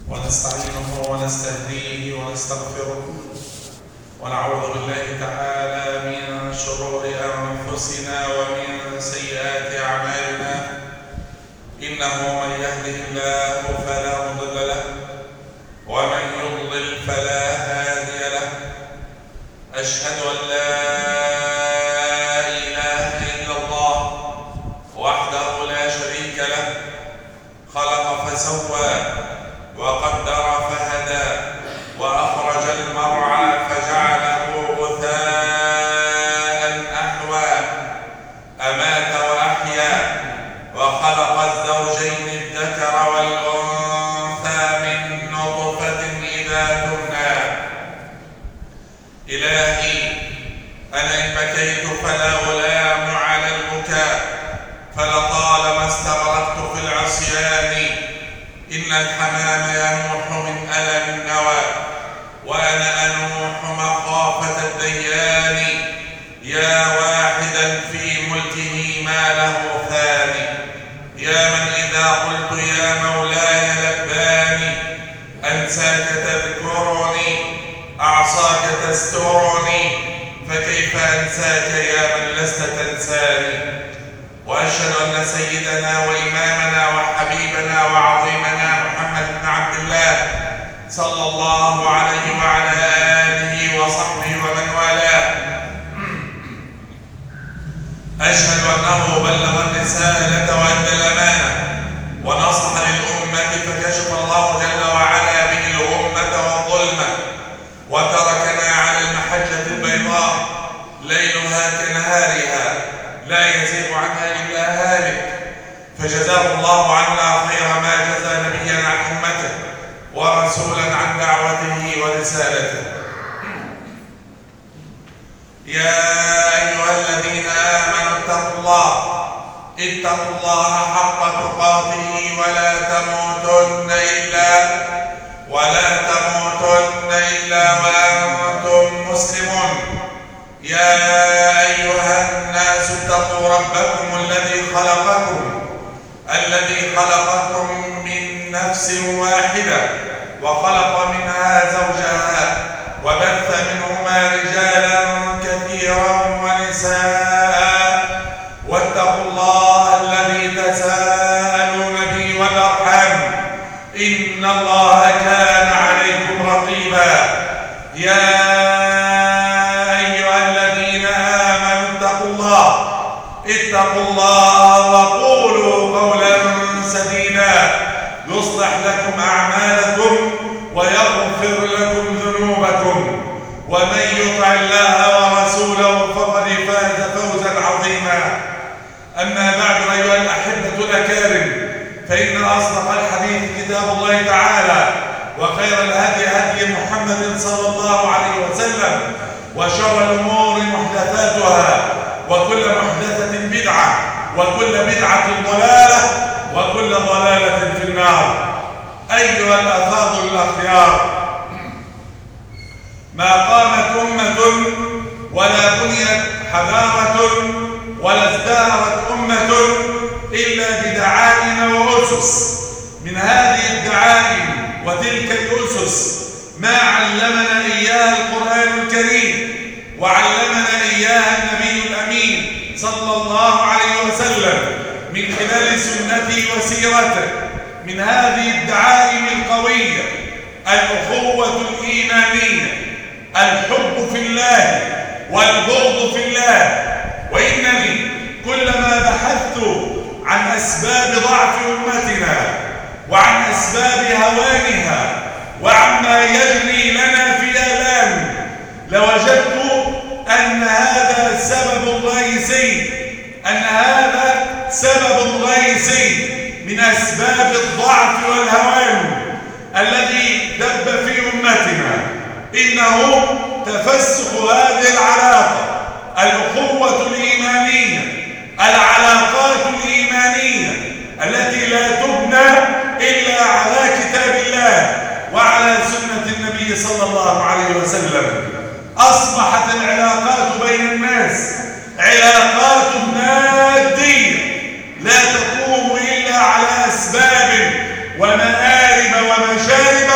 ونستعينه ونستهديه ونستغفره ونعوذ بالله تعالى من شرور أنفسنا ومن سيئات أعمالنا. إنه من يهده الله فلا مضل له ومن يضلل فلا هادي له. أشهد أن لا إله إلا الله وحده لا شريك له، خلق فسوى وقدر فهدى وأخرج المرعى فجعله غثاء أحوى، أمات وأحيا وخلق الزوجين الذكر والأنثى من نطفة إذا تمنى. إلهي أنا إن بكيت فلا ألام على البكاء، فلطالما استغرقت في العصيان. إن الحمام ينوح من ألم النوى وأنا أنوح مخافة الديان. يا واحدا في ملكه ما له ثاني، يا من إذا قلت يا مولاي لباني. أنساك تذكرني، أعصاك تسترني، فكيف أنساك يا من لست تنساني. وأشهد أن سيدنا وإمامنا وحبيبنا وعظيمنا محمد بن عبد الله صلى الله عليه وعلى آله وصحبه ومن والاه، أشهد أنه بلغ الرسالة وأدى الأمانة ونصح للأمة، فكشف الله جل وعلا به الغمة والظلمة، وتركنا على المحجة البيضاء ليلها كنهارها لا يزيغ عنها إلا هالك. فجزاه الله عنا خير ما جزى نبيا عن أمته ورسولا عن دعوته ورسالته. يا أيها الذين آمنوا اتقوا الله حق تقاته ولا تموتن إلا وأنتم مسلمون. يا أيها الناس اتقوا ربكم الذي خلقكم من نفس واحدة وخلق منها زوجها وبث منهما رجالا كثيرا ونساء، واتقوا الله الذي تساءلون به والأرحام إن الله كان عليكم رقيبا. يا اتقوا الله وقولوا قولا سديدا يصلح لكم أعمالكم ويغفر لكم ذنوبكم، ومن يطع الله ورسوله فقد فاز فوزا عظيما. أما بعد أيها الأحبة الأكارم، فإن أصدق الحديث كتاب الله تعالى، وخير الهدي هدي محمد صلى الله عليه وسلم، وشر الأمور محدثاتها، وكل محدثة بدعة، وكل بدعة ضلالة، وكل ضلالة في النار. أيها الأفاضل الأخيار، ما قامت أمة ولا بنيت حضارة ولا ازدهرت أمة إلا بدعائم وأسس. من هذه الدعائم وتلك الأسس ما علمنا إياها القرآن الكريم، وعلمنا إياها النبي الأمين صلى الله عليه وسلم من خلال سنته وسيرته. من هذه الدعائم القوية الأخوة الإيمانية، الحب في الله والبغض في الله. وإنني كلما بحثت عن أسباب ضعف أمتنا وعن أسباب هوانها وعما يجري لنا في آلام، لوجدت أن هذا سبب رئيسي من أسباب الضعف والهوان الذي دب في أمتنا. إنه تفسخ هذه العلاقة، الأخوة الإيمانية، العلاقات الإيمانية التي لا تبنى إلا على كتاب الله وعلى سنة النبي صلى الله عليه وسلم. أصبحت العلاقات بين الناس علاقات مادية لا تقوم إلا على أسباب ومآرب ومشارب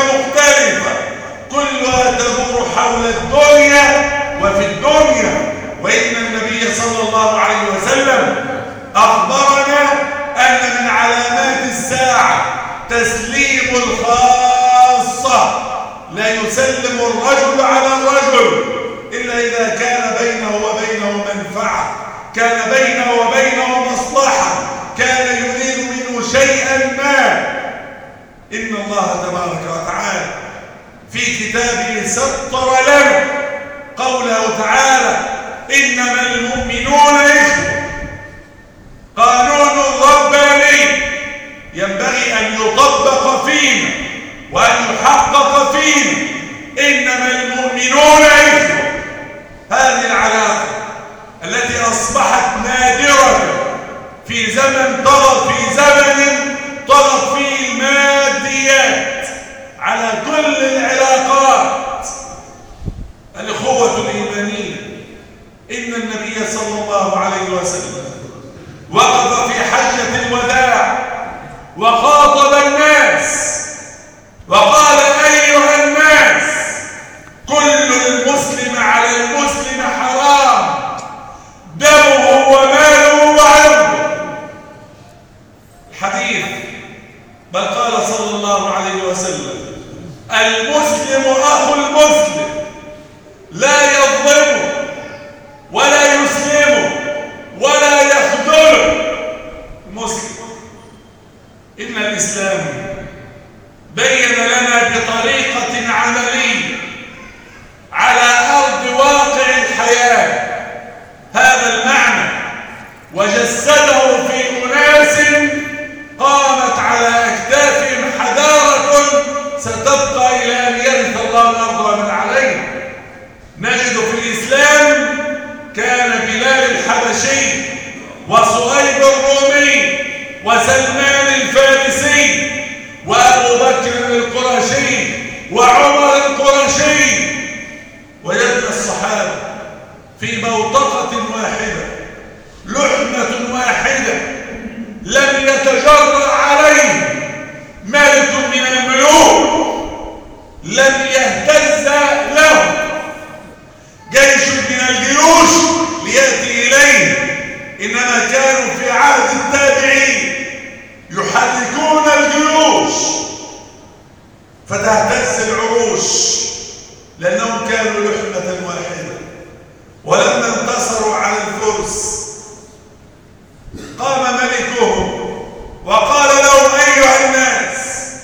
حول الدنيا وفي الدنيا. وإن النبي صلى الله عليه وسلم أخبرنا أن من علامات الساعة تسليم الخاصة، لا يسلم الرجل على الرجل إلا إذا كان بينه وبينه منفعة، كان بينه وبينه مصلحة، كان يريد منه شيئا ما. إن الله تبارك وتعالى في كتابه سطر لنا قوله تعالى: إنما المؤمنون إخوة. قانون رباني ينبغي أن يطبق فينا وأن يحقق فينا. إنما المؤمنون إخوة. هذه العلاقة التي أصبحت نادرة في زمن طغت فيه الماديات على كل العلاقات. الأخوة الإيمانية. إن النبي صلى الله عليه وسلم وقف في حجة الوداع وخاطب الناس وقال: أيها الناس، كل المسلم على المسلم حرام، دمه وماله وعرضه. الحديث بل قال صلى الله عليه وسلم: المسلم أخو المسلم، لا يظلمه ولا يسلمه ولا يخذله. المسلم. إن الإسلام بين لنا بطريقة عملية على أرض واقع الحياة هذا المعنى، وجسده في أناس قامت على أكتافهم حضارة ستبقى إلى أن يرث الله الأرض ومن عليها. نجد في الإسلام كان بلال الحبشي وصهيب الرومي وسلمان الفارسي وأبو بكر القرشي وعمر القرشي، وجدنا الصحابة في بوتقة واحدة، لحمة واحدة، لم يتجرأ عليه ملك من الملوك، لم يهتز له جيش من الجيوش ليأتي إليه. إنما كانوا في عهد التابعين يحركون الجيوش فتهتز العروش، لأنهم كانوا لحمة واحدة. ولما انتصروا على الفرس قام ملكهم وقال لهم: أيها الناس،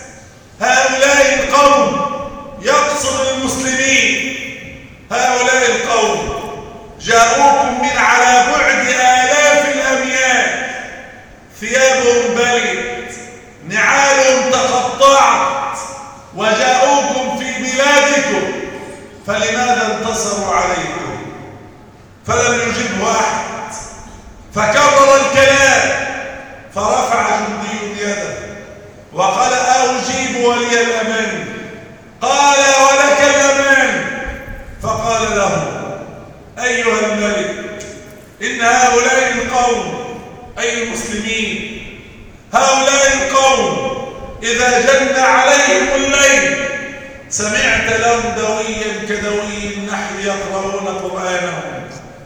هؤلاء القوم، يقصد المسلمين، هؤلاء القوم جاءوكم من على بعد آلاف الأميال، ثيابهم بلت، نعالهم تقطعت، وجاءوكم في بلادكم، فلماذا انتصروا عليكم؟ فلم يجبه أحد، فكرر الكلام، فرفع جندي يده وقال: أجيب ولي الأمان. قال: ولك الأمان. فقال له: أيها الملك، إن هؤلاء القوم، أي المسلمين، هؤلاء القوم إذا جن عليهم الليل سمعت لهم دويا كدوي النحل يقرؤون قرآنهم،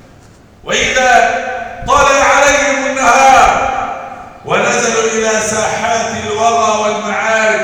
وإذا طلع عليهم النهار ونزلوا إلى ساحات الوغى والمعارك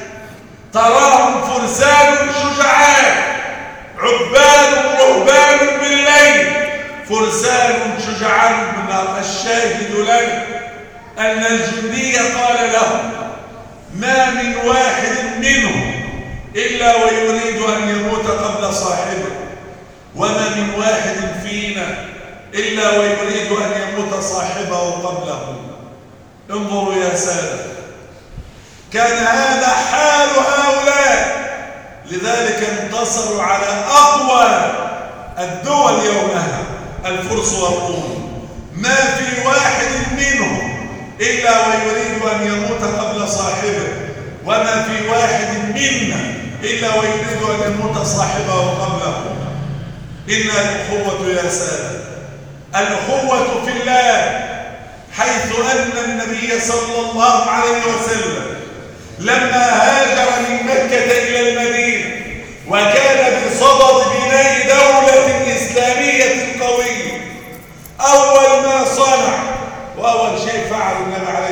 تراهم فرسان شجعان، عباد رهبان بالليل، فرسان شجعان بالنهار. الشاهد لنا أن الجندي قال لهم: ما من واحد منهم إلا ويريد أن يموت قبل صاحبه، وما من واحد فينا إلا ويريد أن يموت صاحبه قبله. انظروا يا سادة، كان هذا حال هؤلاء، لذلك انتصروا على أقوى الدول يومها، الفرس والروم. ما في واحد منهم إلا ويريد أن يموت قبل صاحبه، وما في واحد منا إلا ويريد أن يموت صاحبه قبله. إن الأخوة يا سادة، الأخوة في الله، حيث أن النبي صلى الله عليه وسلم لما هاجر من مكة إلى المدينة وكان بصدد بناء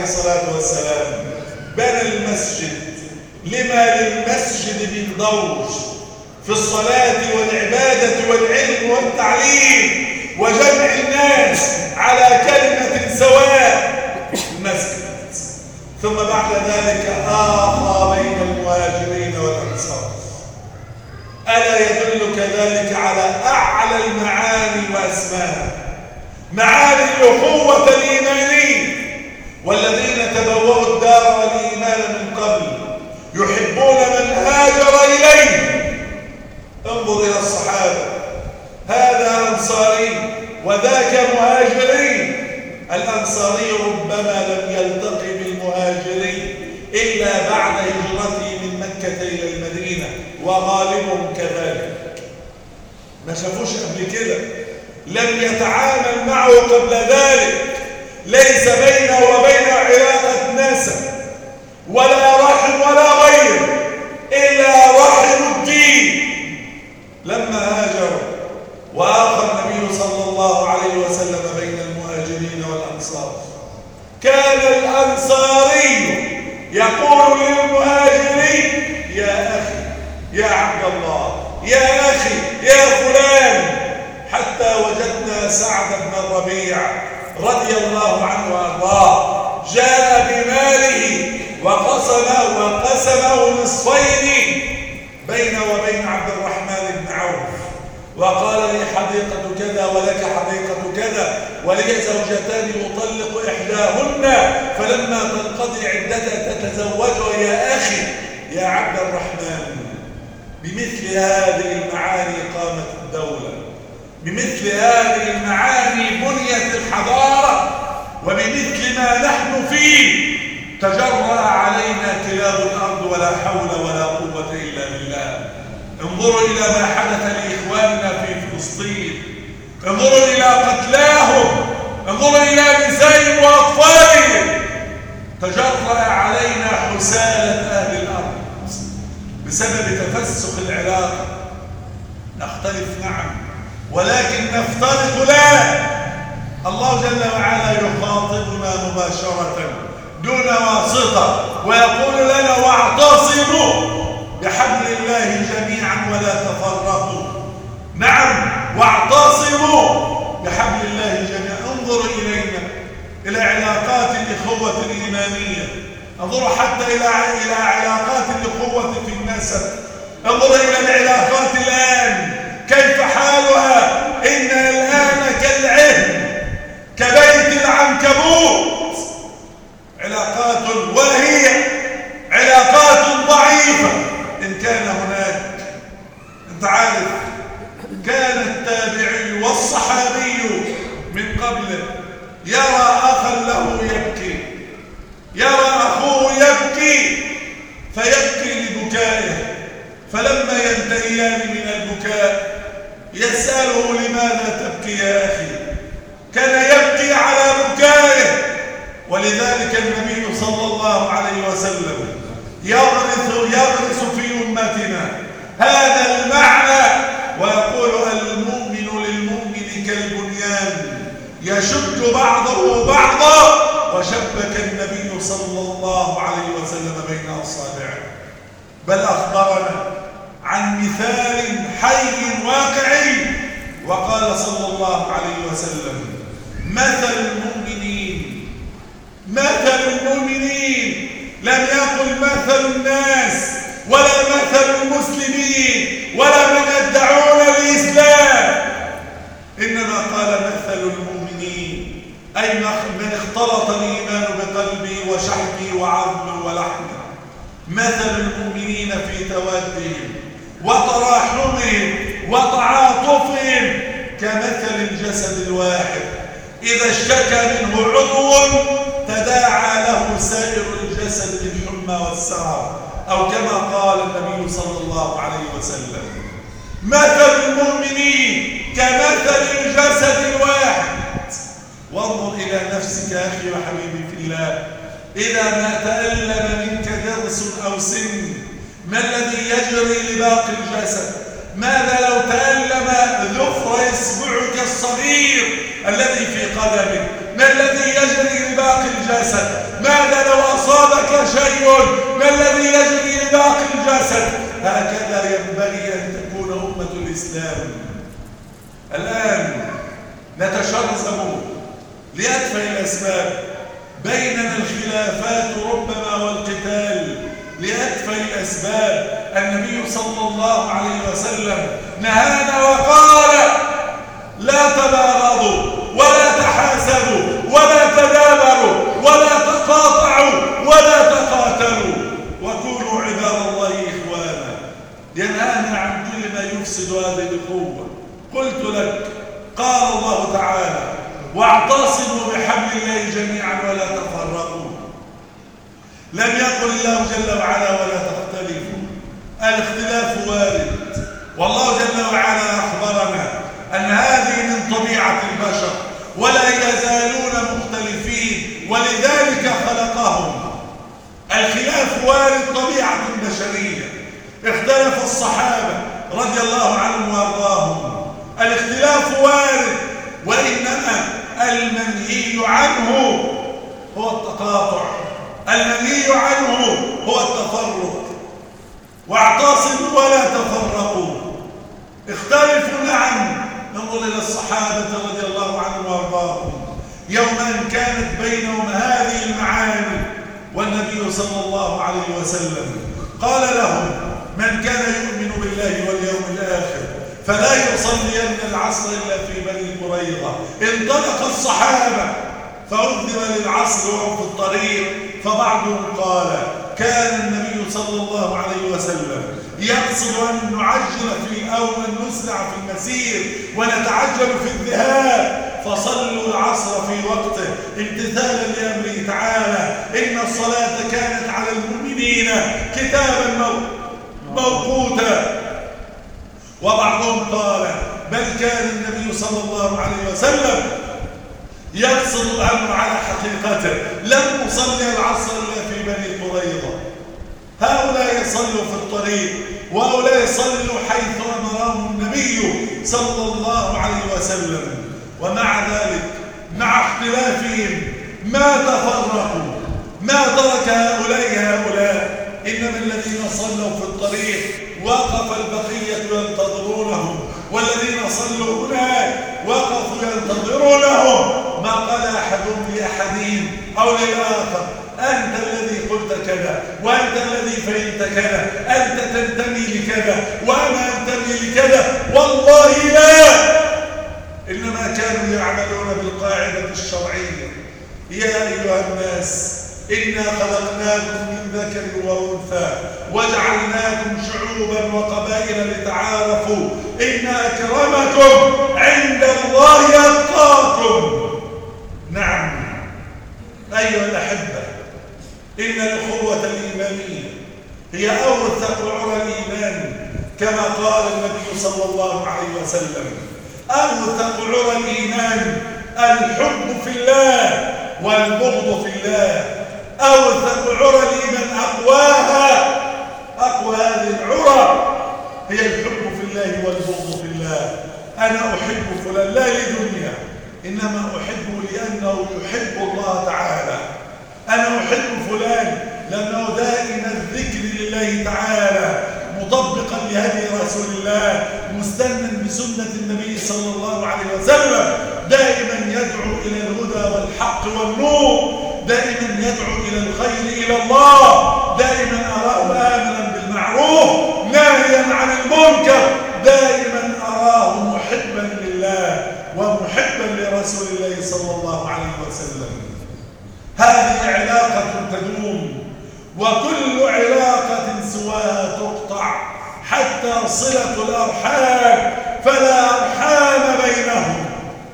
الصلاة والسلام بنى المسجد لما للمسجد من دور في الصلاة والعبادة والعلم والتعليم وجمع الناس على كلمة سواء المسجد. ثم بعد ذلك آخى بين المهاجرين والأنصار. ألا يدلك ذلك على أعلى المعاني وأسماها، معاني الأخوة الإيمانية؟ والذين تبوأوا الدار والإيمان من قبل يحبون من هاجر إليه. انظر إلى الصحابة، هذا أنصاري وذاك مهاجري. الأنصاري ربما لم يلتقي بالمهاجري إلا بعد هجرته من مكة إلى المدينة، وغالبهم كذلك. ما شافوش قبل كده، لم يتعامل معه قبل ذلك، ليس بينه وبين علاقة نسب ولا رحم ولا غير إلا رحم الدين. لما هاجروا وآخى النبي صلى الله عليه وسلم بين المهاجرين والأنصار، كان الأنصاري يقول للمهاجرين: يا أخي، يا عبد الله، يا أخي، يا فلان. حتى وجدنا سعد بن الربيع رضي الله عنه وارضاه جاء بماله وقسمه نصفين بينه وبين عبد الرحمن بن عوف، وقال لي حديقة كذا ولك حديقة كذا ولي زوجتان أطلق إحداهن فلما تنقضي عدتها تتزوجها. يا أخي، يا عبد الرحمن، بمثل هذه المعاني قامت الدولة، بمثل هذه المعاني بنيت الحضارة، وبمثل ما نحن فيه تجرأ علينا كلاب الأرض ولا حول ولا قوة إلا بالله. انظروا إلى ما حدث لإخواننا في فلسطين، انظروا إلى قتلاهم، انظروا إلى نسائهم وأطفالهم. تجرأ علينا حسالة أهل الأرض بسبب تفسخ العلاقة. نختلف نعم، ولكن نفترق لا. الله جل وعلا يخاطبنا مباشرة دون واسطة ويقول لنا: واعتصموا بحبل الله جميعا ولا تفرقوا. نعم، واعتصموا بحبل الله جميعا. انظروا إلينا، إلى علاقات الإخوة الإيمانية، انظروا حتى إلى علاقات الإخوة في النسب، انظروا إلى العلاقات الآن كيف حالها. إننا الآن كالعهن، كبيت العنكبوت، علاقات وهي علاقات ضعيفة إن كان هناك. أنت عارف، كان التابعي والصحابي من قبل يرى أخا له يبكي، يرى أخوه يبكي فيبكي لبكائه، فلما ينتهيان من البكاء يسأله: لماذا تبكي يا أخي؟ كان يبكي على بكائه. ولذلك النبي صلى الله عليه وسلم يغرس في أمتنا هذا المعنى ويقول: المؤمن للمؤمن كالبنيان يشد بعضه بعضا. وشبك النبي صلى الله عليه وسلم بين أصابعه، بل أخبرنا عن مثال حي واقعي وقال صلى الله عليه وسلم: مثل المؤمنين لم يقل مثل الناس ولا مثل المسلمين ولا من يدعون الإسلام، إنما قال مثل المؤمنين، أي من اختلط الإيمان بقلبي وشحمي وعظمي ولحمي. مثل المؤمنين في تودهم وتراحمهم وتعاطفهم كمثل الجسد الواحد إذا اشتكى منه عضو تداعى له سائر الجسد بالحمى والسهر، أو كما قال النبي صلى الله عليه وسلم: مثل المؤمنين كمثل الجسد الواحد. وانظر إلى نفسك يا أخي وحبيبي في الله، إذا ما تألم منك ضرس أو سن، ما الذي يجري لباقي الجسد؟ ماذا لو تألم ظفر إصبعك الصغير الذي في قدمك؟ ما الذي يجري لباقي الجسد؟ ماذا لو أصابك شيء؟ ما الذي يجري لباقي الجسد؟ هكذا ينبغي أن تكون أمة الإسلام. الآن نتشرذم لأتفه الأسباب، بيننا الخلافات ربما والقتال لأتفه الأسباب. النبي صلى الله عليه وسلم نهانا وقال: لا تباغضوا ولا تحاسدوا ولا تدابروا ولا تقاطعوا ولا تقاتلوا وكونوا عباد الله إخوانا. ينهانا عن كل ما يفسد هذه الأخوة. قلت لك قال الله تعالى: واعتصموا بحبل الله جميعا ولا تفرقوا. لم يقل الله جل وعلا ولا تختلفوا. الاختلاف وارد، والله جل وعلا أخبرنا أن هذه من طبيعة البشر ولا يزالون مختلفين، ولذلك خلقهم. الخلاف وارد، طبيعة بشرية. اختلف الصحابة رضي الله عنهم وارضاهم. الاختلاف وارد، وإنما المنهي عنه هو التقاطع، المنهي عنه هو التفرق. واعتصموا ولا تفرقوا. اختلفوا نعم. ننظر إلى الصحابة رضي الله عنهم وارضاهم، يوما كانت بينهم هذه المعاني، والنبي صلى الله عليه وسلم قال لهم: من كان يؤمن بالله واليوم الآخر فلا يصلين العصر إلا في بني قريظة. انطلق الصحابة فأذن للعصر وهم في الطريق، فبعضهم قال: كان النبي صلى الله عليه وسلم يقصد أن نعجل أو أن نسرع في المسير ونتعجل في الذهاب، فصلوا العصر في وقته امتثالا لأمره تعالى: إن الصلاة كانت على المؤمنين كتابا موقوتا. وبعضهم قال: بل كان النبي صلى الله عليه وسلم يقصد الأمر على حقيقته، لم يصلي العصر إلا في بني قريظة. هؤلاء يصلوا في الطريق، وهؤلاء يصلوا حيث أمرهم النبي صلى الله عليه وسلم. ومع ذلك مع اختلافهم ما تفرقوا، ما ترك هؤلاء. إنما الذين صلوا في الطريق وقف البقية ينتظرونهم، والذين صلوا هناك وقفوا ينتظرونهم. ما قال أحدهم لأحدهم أو للآخر: أنت الذي قلت كذا، وأنت الذي فهمت كذا، أنت تنتمي لكذا وأنا أنتمي لكذا. والله لا. إنما كانوا يعملون بالقاعدة الشرعية: يا أيها الناس إنا خلقناكم من ذكر وأنثى وجعلناكم شعوبا وقبائل لتعارفوا إن أكرمكم عند الله أتقاكم. نعم أيها الأحبة، إن الأخوة الإيمانية هي أوثق عرى الإيمان، كما قال النبي صلى الله عليه وسلم: أوثق عرى الإيمان الحب في الله والبغض في الله. أوثق عرى الإيمان أقواها، أقوى هذه العرى هي الحب في الله والبغض في الله. أنا أحب فلان لا لدنيا، إنما أحبه لأنه يحب الله تعالى. أنا أحب فلان لأنه دائم الذكر لله تعالى، مطبقا لهدي رسول الله، مستنا بسنة النبي صلى الله عليه وسلم، دائما يدعو إلى الهدى والحق والنور، دائما يدعو إلى الخير إلى الله، دائما أراه آمنا بالمعروف ناهيا عن المنكر، دائما أراه محبا لله ومحبا لرسول الله صلى الله عليه وسلم. هذه علاقة تدوم، وكل علاقة سواها تقطع، حتى صلة الأرحام فلا أرحام بينهم.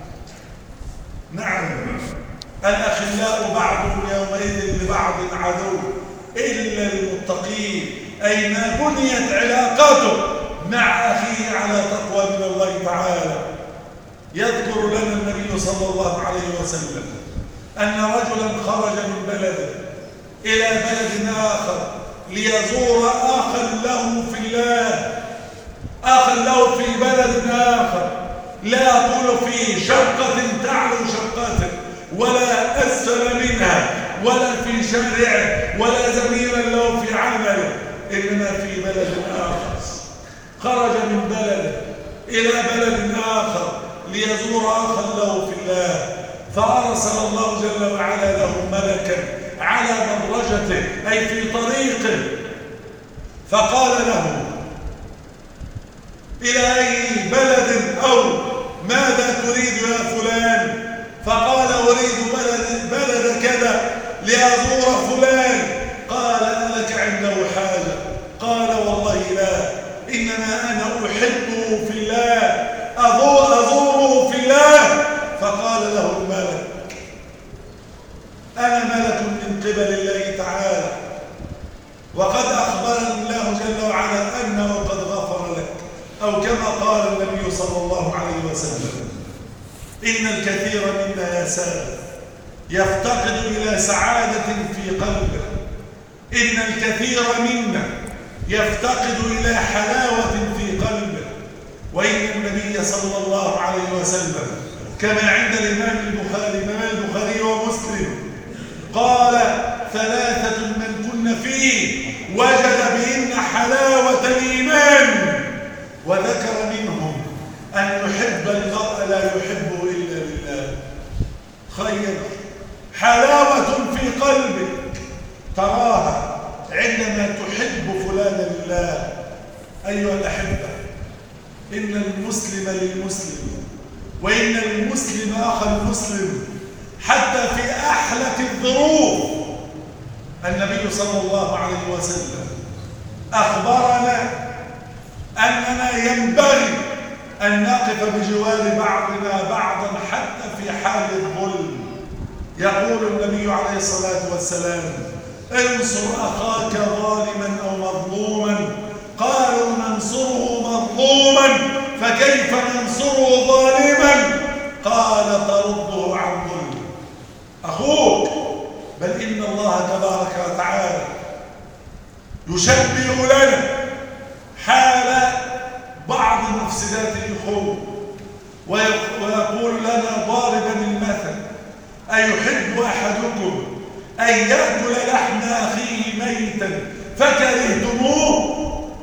نعم، الأخلاء بعضهم يومئذ لبعض عدو إلا المتقين. أي ما بنيت علاقته مع أخيه على تقوى من الله تعالى. يذكر لنا النبي صلى الله عليه وسلم أن رجلا خرج من بلده إلى بلد آخر ليزور أخا له في الله، أخا له في بلد آخر لا يطول فيه شقة تعلو شقته ولا أسفل منها ولا في شارعه ولا زميلا له في عمله، إنما في بلد آخر. خرج من بلد إلى بلد آخر ليزور أخا له في الله، فأرسل الله جل وعلا له ملكا على مدرجته أي في طريقه، فقال له: إلى أي بلد أو ماذا تريد يا فلان؟ فقال: أريد بلد كذا لأزور فلان. قال: ألك عنده حاجة؟ قال: والله لا، إنما أنا أحبه في الله، أزوره في الله. فقال له الملك: أنا ملك من قبل الله تعالى، وقد أخبرني الله جل وعلا أنه قد غفر لك، أو كما قال النبي صلى الله عليه وسلم: إن الكثير منا يا سادة يفتقد إلى سعادة في قلبه، إن الكثير منا يفتقد إلى حلاوة في قلبه، وإن النبي صلى الله عليه وسلم كما عند الإمام البخاري ومسلم قال: ثلاثة من كن فيه وجد بهن حلاوة الإيمان، وذكر منهم أن يحب المرء لا يحبه إلا لله. خير حلاوة في قلبك تراها عندما تحب فلانا لله. أيها الأحبة، إن المسلم للمسلم، وإن المسلم أخا المسلم حتى في أحلك الظروف. النبي صلى الله عليه وسلم أخبرنا أننا ينبغي أن نقف بجوار بعضنا بعضا حتى في حال الظلم. يقول النبي عليه الصلاة والسلام: انصر أخاك ظالما أو مظلوما. قالوا: ننصره مظلوما فكيف ننصره ظالما؟ قال: ترده عن ظلم أخوك. بل إن الله تبارك وتعالى يشبه لنا حال بعض مفسدات الأخوة ويقول لنا ضاربا المثل: أيحب أحدكم أن يأكل لحم أخيه ميتا فكرهتموه؟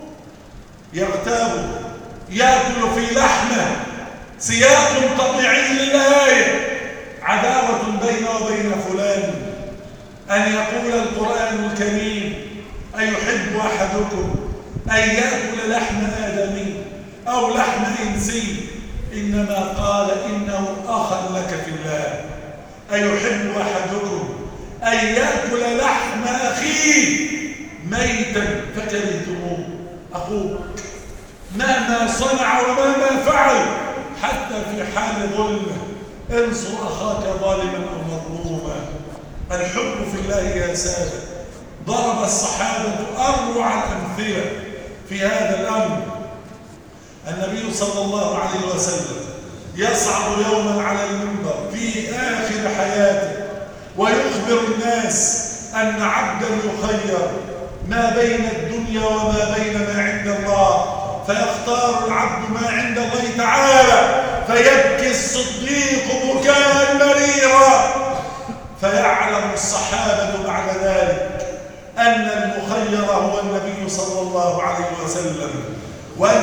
يغتاب يأكل في لحمه. سياق طبيعي للآية: عداوة بينه وبين فلان. أن يقول القرآن الكريم: أيحب أحدكم أن يأكل لحم آدمي أو لحم إنسي؟ إنما قال: إنه أخا لك في الله. أيحب أحدكم أن يأكل لحم أخيه ميتا فكرهتموه؟ أخوك مهما صنع ومهما فعل حتى في حال ظلمه انصر أخاك ظالما أو مظلوما. الحب في الله يا سادة ضرب الصحابة أروع الأمثلة في هذا الأمر. النبي صلى الله عليه وسلم يصعد يوما على المنبر في آخر حياته ويخبر الناس أن عبدا يخير ما بين الدنيا وما بين ما عند الله، فيختار العبد ما عند الله تعالى، فيبكي الصديق بكاء مريرا. فيعلم الصحابة بعد ذلك أن المخير هو النبي صلى الله عليه وسلم، وأن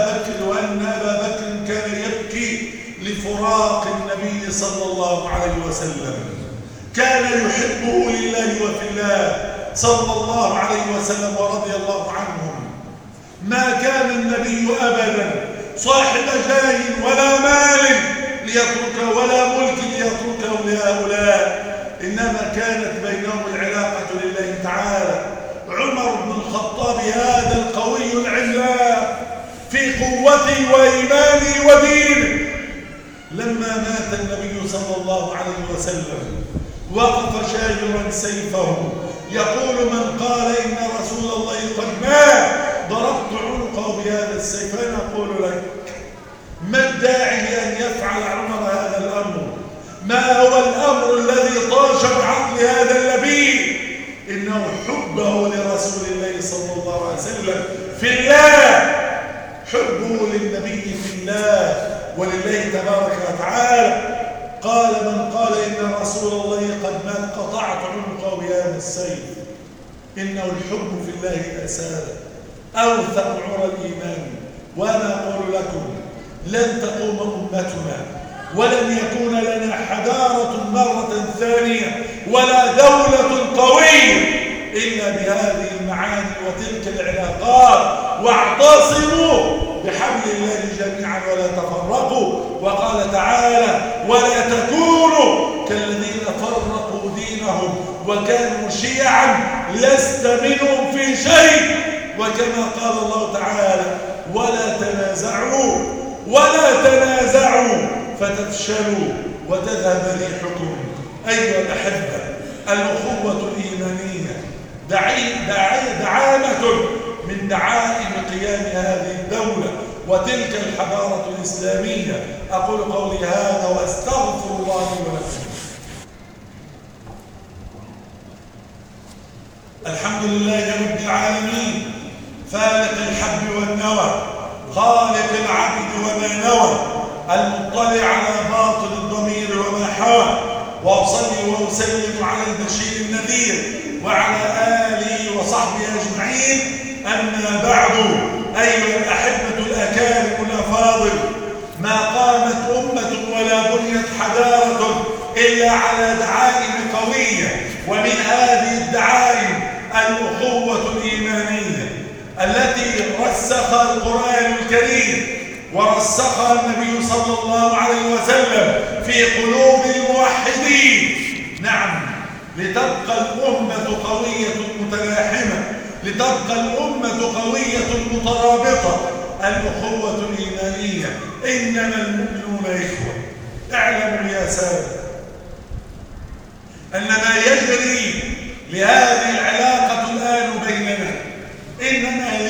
أبا بكر كان يبكي لفراق النبي صلى الله عليه وسلم، كان يحبه لله وفي الله صلى الله عليه وسلم ورضي الله عنهم. ما كان النبي أبدا صاحب جاه ولا مال ليتركه ولا ملك ليتركه لهؤلاء، إنما كانت بينهم العلاقة لله تعالى. عمر بن الخطاب هذا القوي العلاق في قوته وإيمانه ودينه، لما مات النبي صلى الله عليه وسلم وقف شاجرا سيفه يقول: من قال إن رسول الله قد مات ضربت عنقه بهذا السيف. أنا أقول لك: ما الداعي لأن يفعل عمر هذا الأمر؟ ما هو الأمر الذي طاش بعقل هذا اللبيب؟ إنه حبه لرسول الله صلى الله عليه وسلم في الله، حبه للنبي في الله ولله تبارك وتعالى. قال من قال إن رسول الله قد مات قطعت عنقه بهذا السيف. إنه الحب في الله أسال أوثق عرى الإيمان. وأنا أقول لكم لن تقوم أمتنا ولن يكون لنا حضارة مرة ثانية ولا دولة قوية إلا بهذه المعاني وتلك العلاقات. واعتصموا بحبل الله جميعا ولا تفرقوا. وقال تعالى ولا تكونوا كالذين فرقوا دينهم وكانوا شيعا لست منهم في شيء. وكما قال الله تعالى ولا تنازعوا فتفشلوا وتذهب ريحكم. أيها الأحبة، الأخوة الإيمانية دعامة من دعائم قيام هذه الدولة وتلك الحضارة الإسلامية. أقول قولي هذا وأستغفر الله لي ولكم. الحمد لله رب العالمين فالق الحب والنوى خالق العبد وما نوى المطلع على باطن الضمير وما حوى. وأصلي وأسلم على البشير النذير وعلى آله وصحبه أجمعين. أما بعد، أيها الأحبة الأكارم الأفاضل، ما قامت أمة ولا بنيت حضارة إلا على دعائم قوية، ومن هذه الدعائم الأخوة الإيمانية التي رسخها القرآن الكريم ورسخها النبي صلى الله عليه وسلم في قلوب الموحدين. نعم، لتبقى الأمة قوية متلاحمة، لتبقى الأمة قوية مترابطة. الأخوة الإيمانية، إنما المؤمنون إخوة. اعلموا يا سادة أن ما يجري لهذه العلاقة الآن بيننا إنما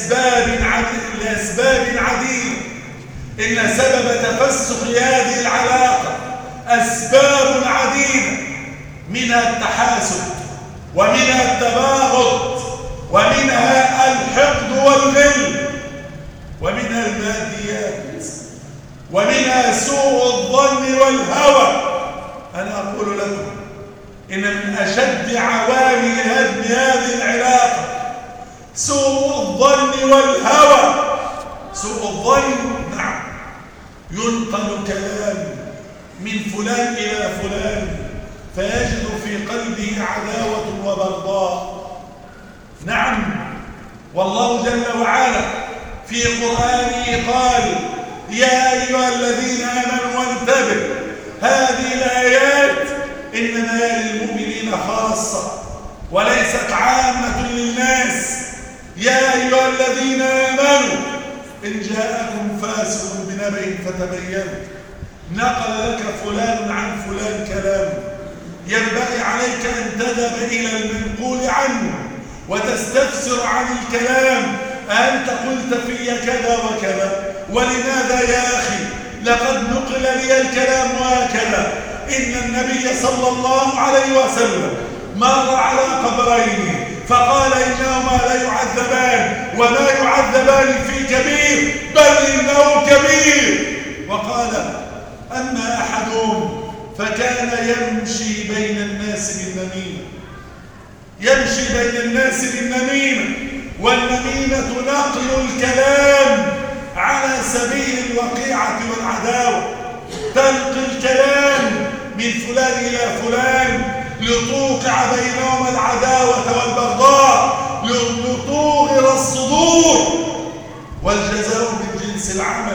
لأسباب عديدة. إن سبب تفسخ هذه العلاقة أسباب عديدة، منها التحاسد ومنها التباغض ومنها الحقد والغل ومنها الماديات ومنها سوء الظن والهوى. أنا أقول لكم إن من أشد عوامل هدم هذه العلاقة سوء الظن والهوى. سوء الظن، نعم، ينقل كلام من فلان إلى فلان فيجد في قلبه عداوة وبغضاء. نعم، والله جل وعلا في قرآنه قال يا أيها الذين آمنوا وانتبهوا. هذه الآيات إنما للمؤمنين خاصة وليست عامة للناس. يا أيها الذين آمنوا إن جاءكم فاسق بنبأ فتبينوا. نقل لك فلان عن فلان كلام، ينبغي عليك أن تذهب إلى المنقول عنه وتستفسر عن الكلام. أنت قلت في كذا وكذا، ولماذا يا أخي؟ لقد نقل لي الكلام هكذا. إن النبي صلى الله عليه وسلم مر على قبرين فقال إنهما لا يعذبان وما يعذبان في كبير بل إنه كبير. وقال أما أحدهم فكان يمشي بين الناس بالنميمة. يمشي بين الناس بالنميمة، والنميمة نقل الكلام على سبيل الوقيعة والعداوة. تنقل الكلام من فلان إلى فلان لتوقع بينهما العداوة والبغضاء، لتوغر الصدور. والجزاء من جنس العمل.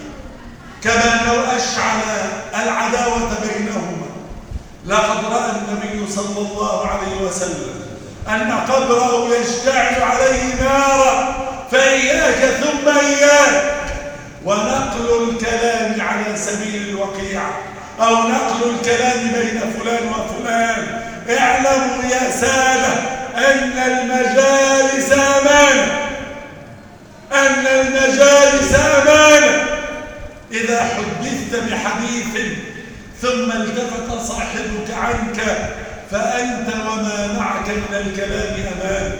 كما لو أشعل العداوة بينهما. لقد رأى النبي صلى الله عليه وسلم أن قبره يشتعل عليه نارا، فإياك ثم إياك ونقل الكلام على سبيل الوقيعة أو نقل الكلام بين فلان وفلان. اعلموا يا سادة أن المجالس أمانة، أن المجالس أمانة. إذا حدثت بحديث ثم التفت صاحبك عنك فأنت وما معك من الكلام أمانة.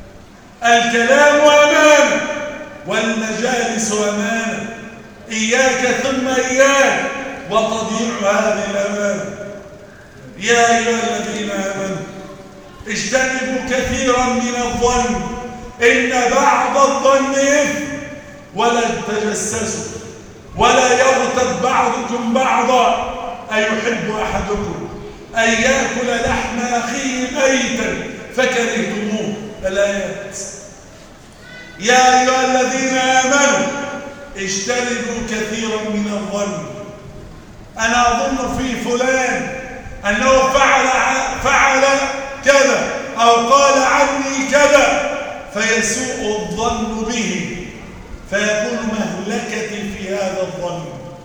الكلام أمانة والمجالس أمانة. إياك ثم إياك وتضيع هذه الأمانة. يا أيها الذين آمنوا اجتنبوا كثيرا من الظن إن بعض الظن إثم ولا تجسسوا ولا يغتب بعضكم بعضا أيحب أحدكم أن يأكل لحم أخيه ميتا فكرهتموه. الآيات. يا أيها الذين آمنوا اجتنبوا كثيرا من الظن. أنا أظن في فلان أنه فعل كذا أو قال عني كذا فيسوء الظن به فيكون مهلكتي في هذا الظن.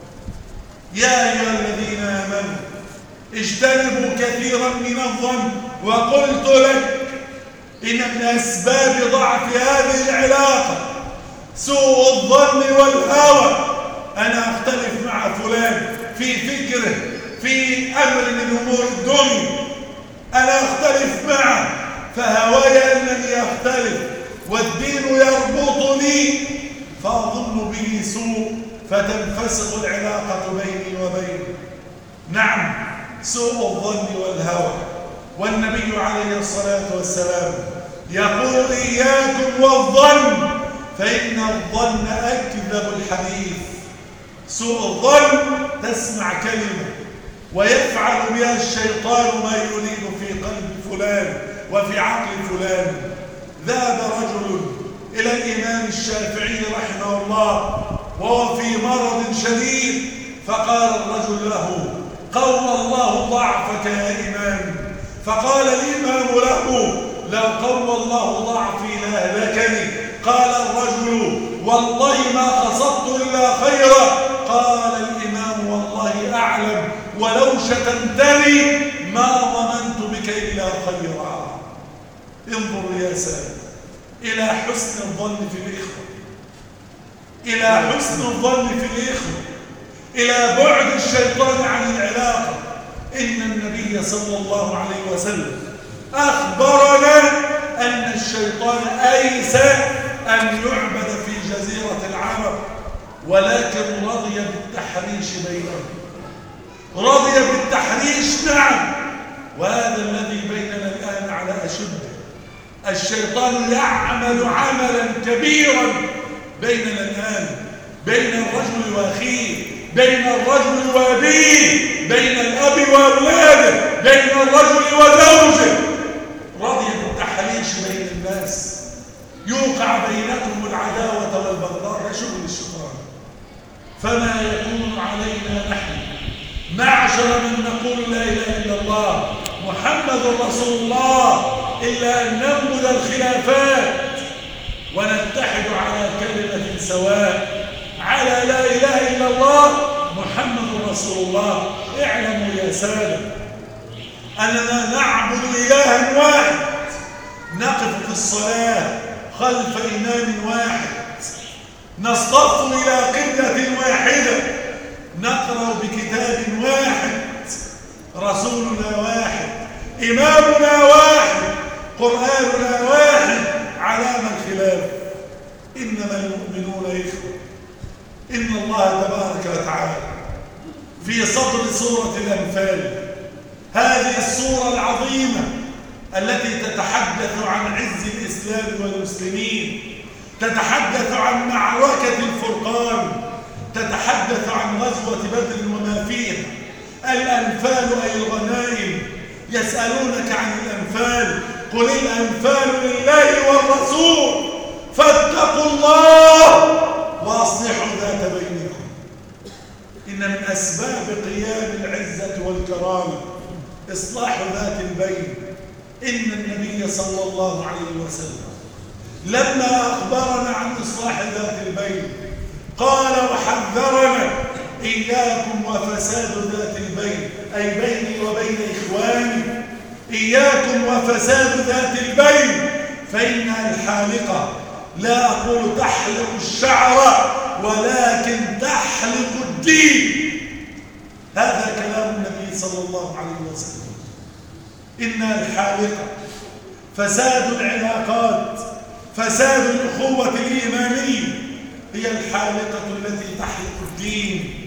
يا أيها الذين آمنوا اجتنبوا كثيرا من الظن. وقلت لك إن من أسباب ضعف هذه العلاقة سوء الظن والهوى. أنا أختلف مع فلان في فكره في أمر من أمور الدنيا، أنا أختلف معه فهواي أنني أختلف والدين يربطني فأظن به سوء فتنفسخ العلاقة بيني وبينه. نعم، سوء الظن والهوى. والنبي عليه الصلاة والسلام يقول إياكم والظن فإن الظن أكذب الحديث. سوء الظن تسمع كلمة ويفعل بها الشيطان ما يريد في قلب فلان وفي عقل فلان. ذهب رجل إلى الإمام الشافعي رحمه الله وهو في مرض شديد فقال الرجل له قوى الله ضعفك يا إمام. فقال الإمام له لو قوى الله ضعفي لأهلكني. قال الرجل والله ما قصدت إلا خيرا. قال الإمام والله أعلم ولو شتمتني ما ظننت بك إلا خيرا. انظروا يا سادة إلى حسن الظن في الإخوة، إلى حسن الظن في الإخوة، إلى بعد الشيطان عن العلاقة. إن النبي صلى الله عليه وسلم أخبرنا أن الشيطان أيس أن يعبد في جزيرة العرب ولكن رضي بالتحريش بينهم. رضي بالتحريش، نعم، وهذا الذي بيننا الآن على أشده. الشيطان يعمل عملا كبيرا بيننا الآن، بين الرجل وأخيه، بين الرجل وأبيه، بين الأب وأولاده، بين الرجل وزوجه. رضي بالتحريش بين الناس، يوقع بينكم العداوة والبغضاء. ده شغل الشيطان. فما يكون علينا نحن معشر من نقول لا إله إلا الله محمد رسول الله إلا أن ننبذ الخلافات ونتحد على كلمة سواء على لا إله إلا الله محمد رسول الله. اعلموا يا سادة أننا نعبد إلها واحد، نقف في الصلاة خلف إمام واحد، نصطف إلى قبلة واحدة، نقرأ بكتاب واحد، رسولنا واحد، إمامنا واحد، قرآننا واحد. علامة الخلاف إنما المؤمنون إخوة. إن الله تبارك وتعالى في صدر سورة الأنفال، هذه السورة العظيمة التي تتحدث عن عز الإسلام والمسلمين، تتحدث عن معركة الفرقان، تتحدث عن غزوة بدر وما فيها. الأنفال أي الغنائم. يسألونك عن الأنفال قل الأنفال لله والرسول فاتقوا الله وأصلحوا ذات بينكم. إن من أسباب قيام العزة والكرامة إصلاح ذات البين. إن النبي صلى الله عليه وسلم لما أخبرنا عن إصلاح ذات البين قال وحذرنا إياكم وفساد ذات البين، أي بيني وبين إخواني. إياكم وفساد ذات البين فإنها الحالقة، لا أقول تحلق الشعر ولكن تحلق الدين. هذا كلام النبي صلى الله عليه وسلم. إنها الحالقة، فساد العلاقات، فساد الأخوة الإيمانية هي الحالقة التي تحلق الدين.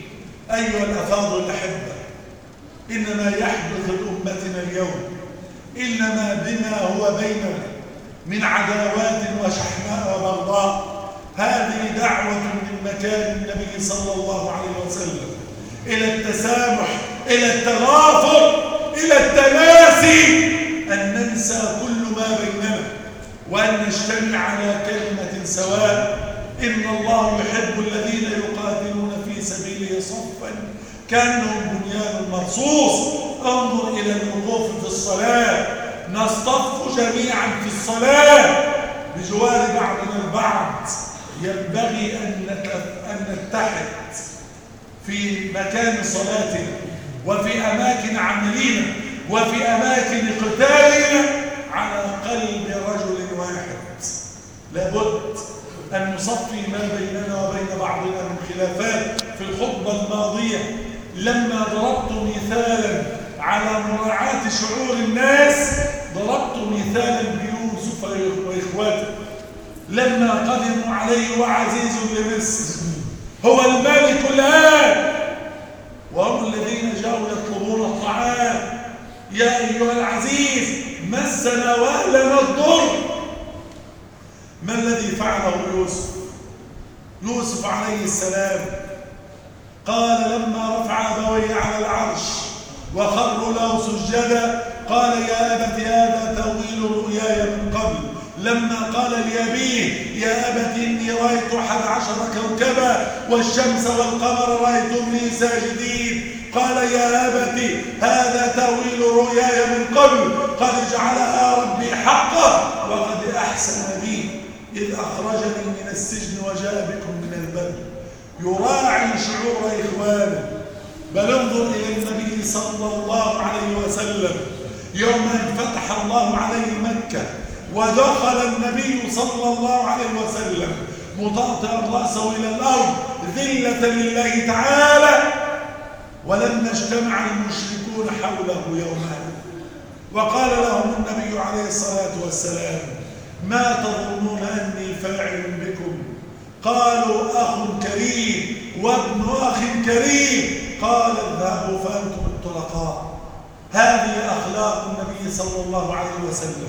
أيها الأفاضل الأحبة، إنما يحدث لأمتنا اليوم إنما بما هو بيننا من عداوات وشحناء وبغضاء. هذه دعوة من مكان النبي صلى الله عليه وسلم إلى التسامح، إلى التغافر، إلى التناسي، أن ننسى كل ما بيننا وأن نجتمع على كلمة سواء. إن الله يحب الذين يقاتلون في سبيله صفا كأنهم بنيان مرصوص. انظر إلى الوقوف في الصلاة، نصطف جميعا في الصلاة بجوار بعضنا البعض. ينبغي أن نتحد في مكان صلاتنا وفي أماكن عملنا وفي أماكن قتالنا على قلب رجل واحد. لابد أن نصفي ما بيننا وبين بعضنا من خلافات. في الخطبة الماضية لما ضربت مثالا على مراعاة شعور الناس، ضربت مثالا بيوسف وإخواته لما قدموا عليه وعزيز لمصر هو الملك الآن، وهم الذين جاءوا يطلبون الطعام. يا أيها العزيز مسنا وأهلنا الضر. ما الذي فعله يوسف عليه السلام؟ قال لما رفع أبويه على العرش وخروا له سجدا قال يا أبت هذا تأويل رؤياي من قبل. لما قال لأبيه يا أبت إني رأيت 11 كوكبا والشمس والقمر رأيتم لي ساجدين قال يا أبت هذا تأويل رؤياي من قبل قد جعلها ربي حقا وقد أحسن بي إذ أخرجني من السجن وجاء بكم من البر. يراعي شعور إخوانه. بل انظر إلى النبي صلى الله عليه وسلم يوم أن فتح الله عليه مكة ودخل النبي صلى الله عليه وسلم مطاطئا رأسه إلى الأرض ذلة لله تعالى، ولما اجتمع المشركون حوله يومئذ وقال لهم النبي عليه الصلاة والسلام ما تظنون أني فاعل بكم؟ قالوا أخ كريم وابن أخ كريم. قال اذهبوا فأنتم الطلقاء. هذه أخلاق النبي صلى الله عليه وسلم.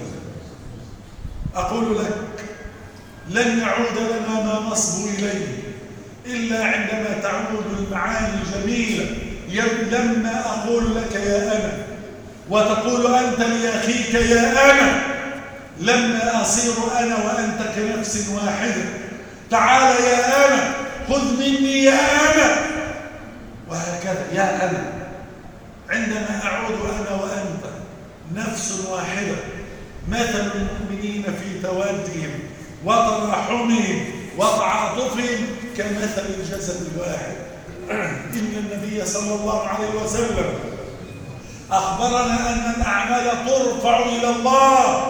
أقول لك لن يعود لنا ما نصبو إليه إلا عندما تعود المعاني الجميلة. لما أقول لك يا أنا وتقول أنت لأخيك يا أنا، لما أصير أنا وأنت كنفس واحدة. تعال يا أنا، خذ مني يا أنا، وهكذا يا أنا. عندما أعود أنا وأنت نفس واحدة. مثل المؤمنين في توادهم وتراحمهم وتعاطفهم كمثل الجسد الواحد. إن النبي صلى الله عليه وسلم أخبرنا أن الأعمال ترفع إلى الله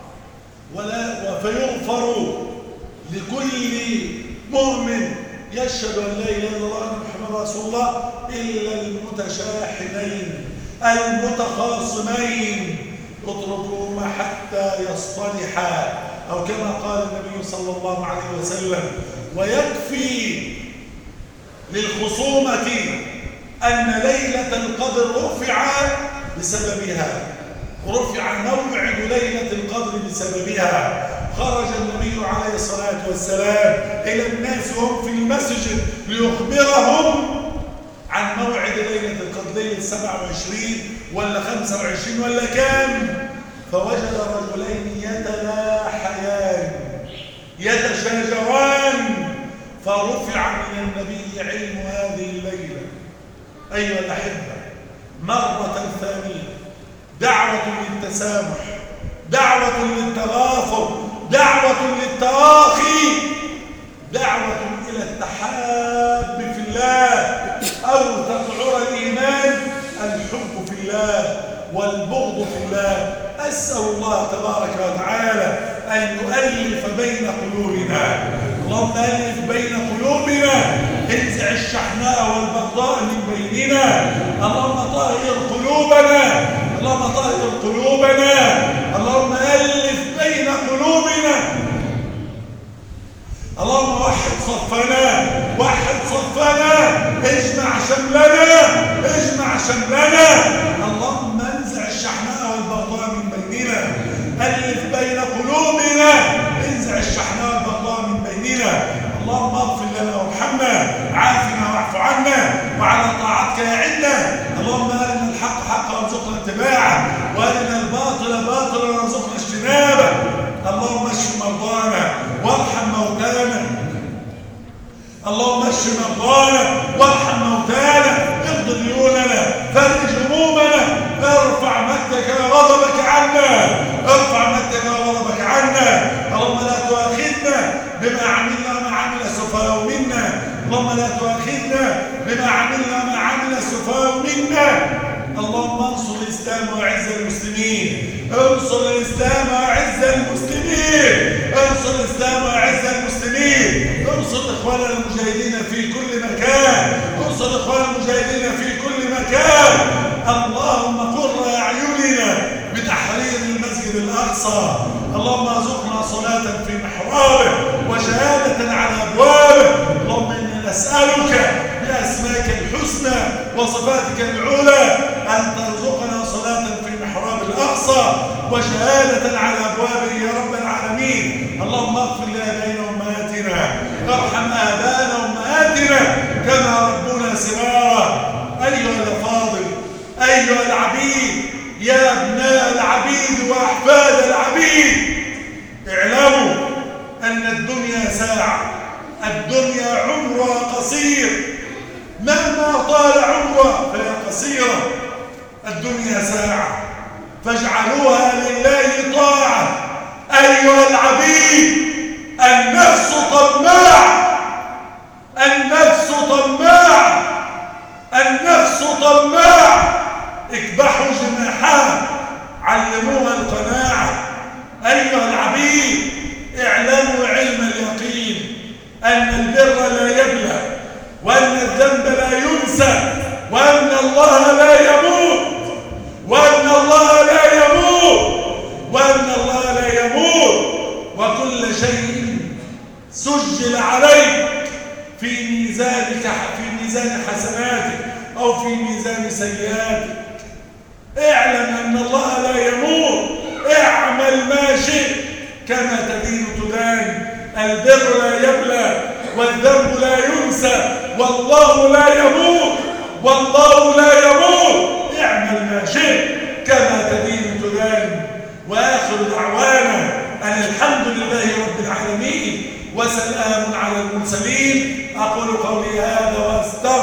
فيغفر لكل مؤمن يشهد أن لا إله إلا الله وأن محمد رسول الله إلا المتشاحنين المتخاصمين اتركوهما حتى يصطلحا، أو كما قال النبي صلى الله عليه وسلم. ويكفي للخصومة أن ليلة القدر رفع بسببها، رفع موعد ليلة القدر بسببها. خرج النبي عليه الصلاة والسلام إلى الناس وهم في المسجد ليخبرهم عن موعد ليلة القدر، ليلة 27 ولا 25 ولا كام. فوجد رجلين يتلاحيان يتشاجران، فرفع من النبي علم هذه الليلة. أيها الأحبة، مرة ثانية دعوة للتسامح، دعوة للتغافر، دعوة للتراخي، دعوة إلى التحاب في الله. أوثق عرى الإيمان الحب في الله والبغض في الله. أسأل الله تبارك وتعالى أن يؤلف بين قلوبنا. اللهم ألف بين قلوبنا، انزع الشحناء والبغضاء من بيننا. اللهم طهر قلوبنا، اللهم طهر قلوبنا، اللهم ألف بين قلوبنا. اللهم وحد صفنا، وحد صفنا، اجمع شملنا. شملنا. اللهم انزع الشحناء والبغضاء من بيننا، ألف بين قلوبنا، انزع الشحناء والبغضاء من بيننا. اللهم اغفر لنا وارحمنا، عافنا واعف عنا، وعلى طاعتك أعنا. اللهم أرنا الحق حقا وارزقنا اتباعه، وأرنا الباطل باطلا وارزقنا اجتنابه. اللهم اشف مرضانا وارحم موتانا، اللهم اشف مرضانا وارحم موتانا، اقض ديوننا، فرج همومنا، ارفع مجدك وغضبك عنا، ارفع مجدك وغضبك عنا. اللهم لا تؤاخذنا بما عملنا ما عمل السفهاء منا، اللهم لا تؤاخذنا بما عملنا ما عمل السفهاء منا. اللهم انصر الاسلام واعز المسلمين، انصر الاسلام واعز المسلمين، انصر الاسلام واعز المسلمين، انصر اخواننا المجاهدين في كل مكان، انصر اخواننا المجاهدين في كل مكان. اللهم قر اعيننا بتحرير المسجد الاقصى، اللهم ارزقنا صلاة في محرابه وشهادة على ابوابه. اللهم انا نسألك بأسمائك الحسنى وصفاتك العلى أن ترزقنا صلاة في محراب الأقصى وشهادة على أبوابه يا رب العالمين. اللهم اغفر لآبائنا وأمهاتنا، ارحم آبائنا وأمهاتنا كما ربونا صغارا. أيها الأفاضل، أيها العبيد، يا أبناء العبيد وأحفاد العبيد، اعلموا أن الدنيا ساعة، الدنيا عمرها قصير، مهما طال عمرها فهي قصيرة. الدنيا ساعة فاجعلوها لله طاعة. أيها العبيد، النفس طماعة، النفس طماعة، النفس طماعة، اكبحوا جناحها، علموها القناعة. أيها العبيد، اعلموا علم اليقين أن البر لا يبلى، وأن الذنب لا ينسى، وأن الله لا يموت، وأن الله لا يموت، وأن الله لا يموت. وكل شيء سجل عليك في ميزانك، في ميزان حسناتك أو في ميزان سيئاتك. اعلم أن الله لا يموت، اعمل ما شئت كما تدين تدان. البر لا يبلى، والذنب لا ينسى، والله لا يموت، والله لا يموت. اعمل ما شئت كما تدين تدان. وآخر دعوانا أن الحمد لله رب العالمين وسلام على المرسلين. أقول قولي هذا وأستغفر